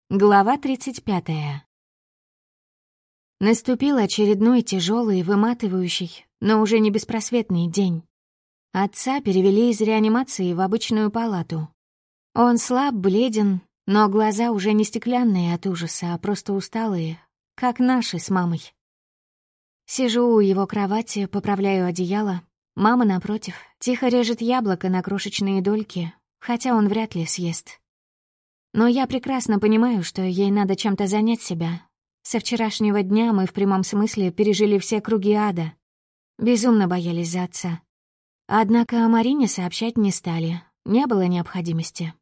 Глава 35. Наступил очередной тяжелый, выматывающий, но уже не беспросветный день. Отца перевели из реанимации в обычную палату. Он слаб, бледен, но глаза уже не стеклянные от ужаса, а просто усталые, как наши с мамой. Сижу у его кровати, поправляю одеяло. Мама, напротив, тихо режет яблоко на крошечные дольки, хотя он вряд ли съест. Но я прекрасно понимаю, что ей надо чем-то занять себя. Со вчерашнего дня мы в прямом смысле пережили все круги ада. Безумно боялись за отца. Однако о Марине сообщать не стали. Не было необходимости.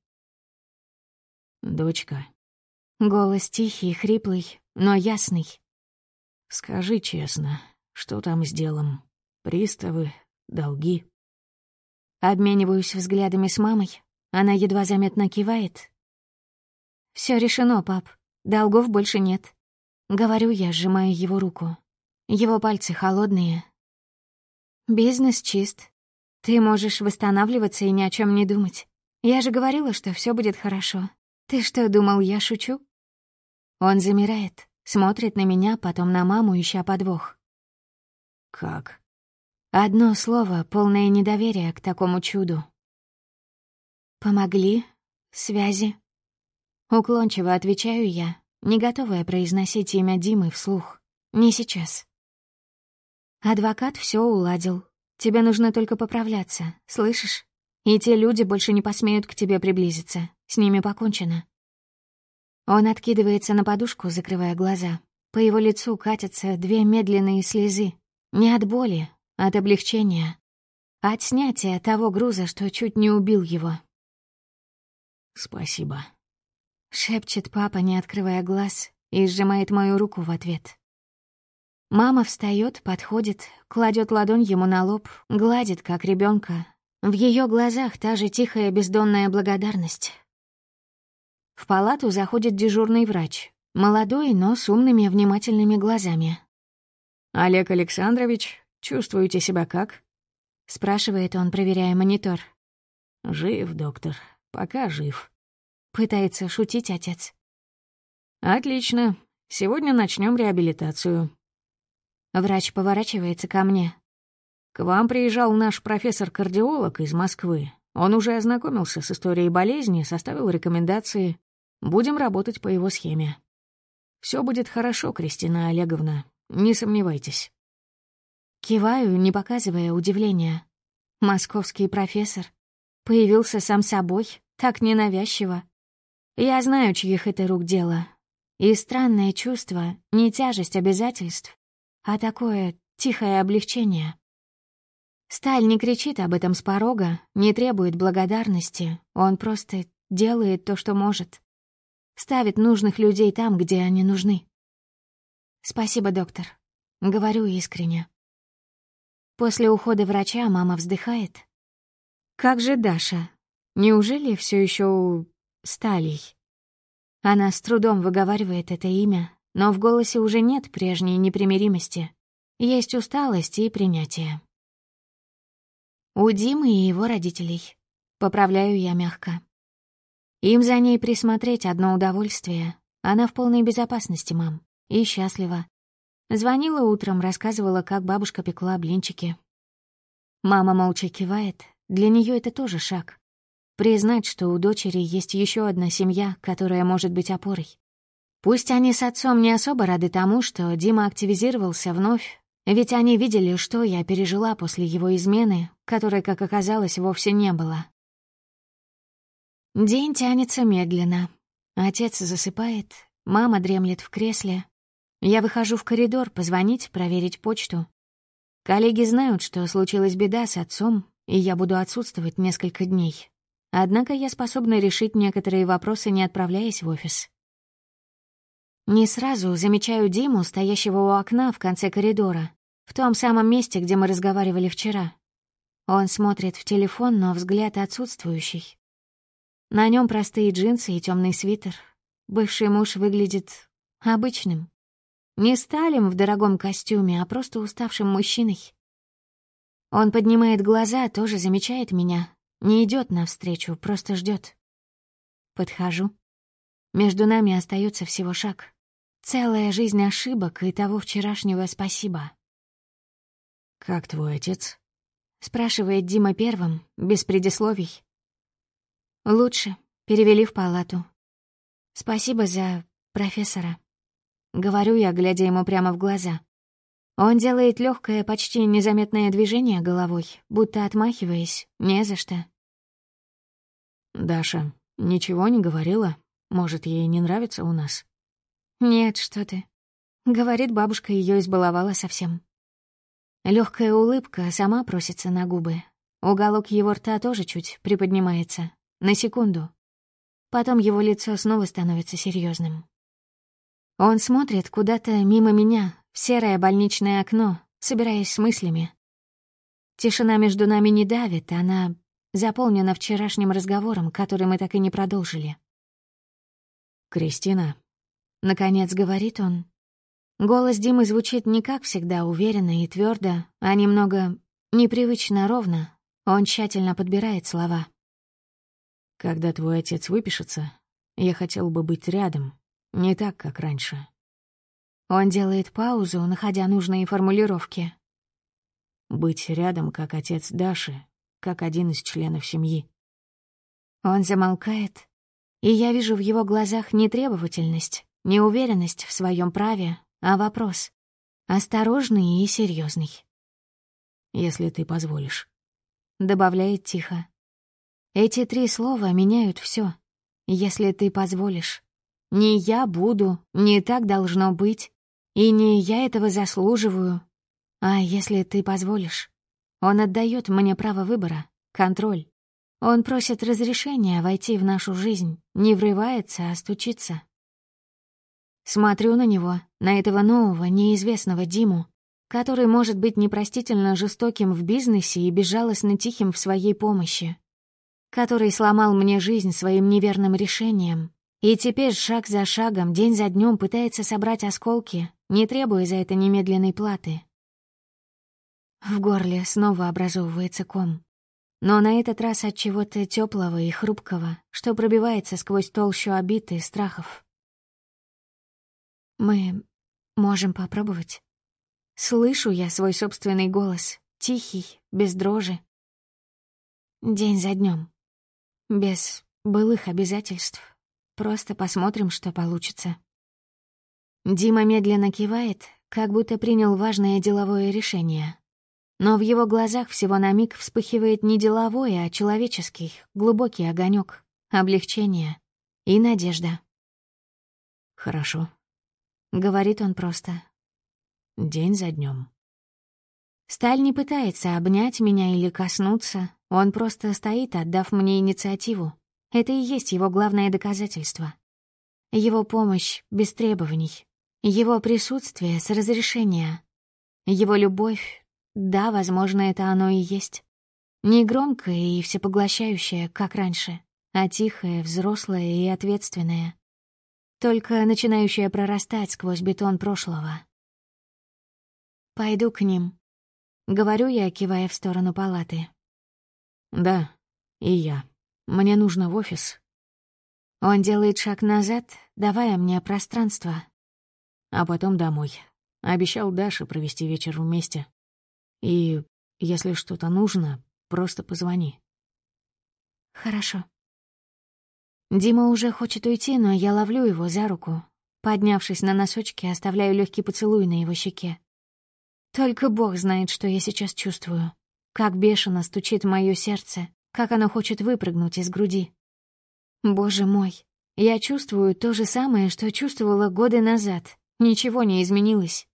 «Дочка». Голос тихий, хриплый, но ясный. «Скажи честно, что там с делом? Приставы, долги?» Обмениваюсь взглядами с мамой. Она едва заметно кивает. «Всё решено, пап. Долгов больше нет». Говорю я, сжимая его руку. Его пальцы холодные. «Бизнес чист. Ты можешь восстанавливаться и ни о чем не думать. Я же говорила, что все будет хорошо. Ты что, думал, я шучу?» Он замирает, смотрит на меня, потом на маму, ища подвох. «Как?» Одно слово, полное недоверие к такому чуду. «Помогли. Связи». Уклончиво отвечаю я, не готовая произносить имя Димы вслух. Не сейчас. Адвокат все уладил. Тебе нужно только поправляться, слышишь? И те люди больше не посмеют к тебе приблизиться. С ними покончено. Он откидывается на подушку, закрывая глаза. По его лицу катятся две медленные слезы. Не от боли, а от облегчения. От снятия того груза, что чуть не убил его. «Спасибо», — шепчет папа, не открывая глаз, и сжимает мою руку в ответ. Мама встает, подходит, кладет ладонь ему на лоб, гладит, как ребенка. В ее глазах та же тихая бездонная благодарность. В палату заходит дежурный врач, молодой, но с умными, внимательными глазами. «Олег Александрович, чувствуете себя как?» — спрашивает он, проверяя монитор. «Жив, доктор, пока жив». Пытается шутить отец. «Отлично. Сегодня начнем реабилитацию». Врач поворачивается ко мне. «К вам приезжал наш профессор-кардиолог из Москвы. Он уже ознакомился с историей болезни, составил рекомендации. Будем работать по его схеме. Все будет хорошо, Кристина Олеговна, не сомневайтесь». Киваю, не показывая удивления. Московский профессор. Появился сам собой, так ненавязчиво. Я знаю, чьих это рук дело. И странное чувство, не тяжесть обязательств, а такое тихое облегчение. Сталь не кричит об этом с порога, не требует благодарности. Он просто делает то, что может. Ставит нужных людей там, где они нужны. «Спасибо, доктор», — говорю искренне. После ухода врача мама вздыхает. «Как же Даша? Неужели все еще у Сталей?» Она с трудом выговаривает это имя, но в голосе уже нет прежней непримиримости. Есть усталость и принятие. У Димы и его родителей. Поправляю я мягко. Им за ней присмотреть одно удовольствие. Она в полной безопасности, мам, и счастлива. Звонила утром, рассказывала, как бабушка пекла блинчики. Мама молча кивает. Для нее это тоже шаг. Признать, что у дочери есть еще одна семья, которая может быть опорой. Пусть они с отцом не особо рады тому, что Дима активизировался вновь, ведь они видели, что я пережила после его измены, которой, как оказалось, вовсе не было. День тянется медленно. Отец засыпает, мама дремлет в кресле. Я выхожу в коридор позвонить, проверить почту. Коллеги знают, что случилась беда с отцом, и я буду отсутствовать несколько дней. Однако я способна решить некоторые вопросы, не отправляясь в офис. Не сразу замечаю Диму, стоящего у окна в конце коридора, в том самом месте, где мы разговаривали вчера. Он смотрит в телефон, но взгляд отсутствующий. На нем простые джинсы и темный свитер. Бывший муж выглядит обычным. Не Сталем в дорогом костюме, а просто уставшим мужчиной. Он поднимает глаза, тоже замечает меня. Не идет навстречу, просто ждет. Подхожу. Между нами остается всего шаг. Целая жизнь ошибок и того вчерашнего спасибо. «Как твой отец?» — спрашивает Дима первым, без предисловий. «Лучше. Перевели в палату. Спасибо за профессора». Говорю я, глядя ему прямо в глаза. Он делает легкое, почти незаметное движение головой, будто отмахиваясь, не за что. «Даша ничего не говорила? Может, ей не нравится у нас?» «Нет, что ты». Говорит, бабушка ее избаловала совсем. Легкая улыбка сама просится на губы. Уголок его рта тоже чуть приподнимается. На секунду. Потом его лицо снова становится серьезным. Он смотрит куда-то мимо меня, в серое больничное окно, собираясь с мыслями. Тишина между нами не давит, она заполнена вчерашним разговором, который мы так и не продолжили. «Кристина», — наконец говорит он. Голос Димы звучит не как всегда уверенно и твердо, а немного непривычно ровно. Он тщательно подбирает слова. «Когда твой отец выпишется, я хотел бы быть рядом, не так, как раньше». Он делает паузу, находя нужные формулировки. «Быть рядом, как отец Даши, как один из членов семьи». Он замолкает, и я вижу в его глазах не требовательность, не уверенность в своем праве, а вопрос. Осторожный и серьезный. «Если ты позволишь», — добавляет тихо. Эти 3 слова меняют все. Если ты позволишь. Не я буду, не так должно быть, и не я этого заслуживаю. А если ты позволишь. Он отдает мне право выбора, контроль. Он просит разрешения войти в нашу жизнь, не врывается, а стучится. Смотрю на него, на этого нового, неизвестного Диму, который может быть непростительно жестоким в бизнесе и безжалостно тихим в своей помощи, который сломал мне жизнь своим неверным решением и теперь шаг за шагом, день за днем пытается собрать осколки, не требуя за это немедленной платы. В горле снова образовывается ком, но на этот раз от чего-то теплого и хрупкого, что пробивается сквозь толщу обид и страхов. Мы можем попробовать. Слышу я свой собственный голос, тихий, без дрожи. День за днем, без былых обязательств. Просто посмотрим, что получится. Дима медленно кивает, как будто принял важное деловое решение. Но в его глазах всего на миг вспыхивает не деловой, а человеческий, глубокий огонек, облегчение и надежда. «Хорошо», — говорит он просто. «День за днем». Сталь не пытается обнять меня или коснуться, он просто стоит, отдав мне инициативу. Это и есть его главное доказательство. Его помощь без требований, его присутствие с разрешения, его любовь, да, возможно, это оно и есть. Не громкое и всепоглощающее, как раньше, а тихое, взрослое и ответственное. Только начинающее прорастать сквозь бетон прошлого. «Пойду к ним», — говорю я, кивая в сторону палаты. «Да, и я. Мне нужно в офис». Он делает шаг назад, давая мне пространство. А потом домой. Обещал Даше провести вечер вместе. И если что-то нужно, просто позвони. Хорошо. Дима уже хочет уйти, но я ловлю его за руку. Поднявшись на носочки, оставляю легкий поцелуй на его щеке. Только Бог знает, что я сейчас чувствую. Как бешено стучит мое сердце, как оно хочет выпрыгнуть из груди. Боже мой, я чувствую то же самое, что чувствовала годы назад. Ничего не изменилось.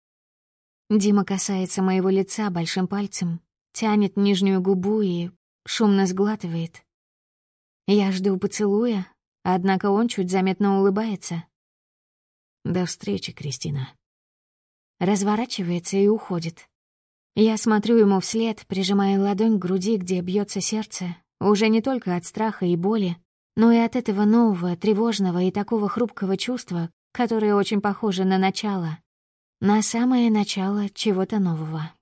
Дима касается моего лица большим пальцем, тянет нижнюю губу и шумно сглатывает. Я жду поцелуя, однако он чуть заметно улыбается. До встречи, Кристина. Разворачивается и уходит. Я смотрю ему вслед, прижимая ладонь к груди, где бьется сердце, уже не только от страха и боли, но и от этого нового, тревожного и такого хрупкого чувства, которое очень похоже на начало. На самое начало чего-то нового.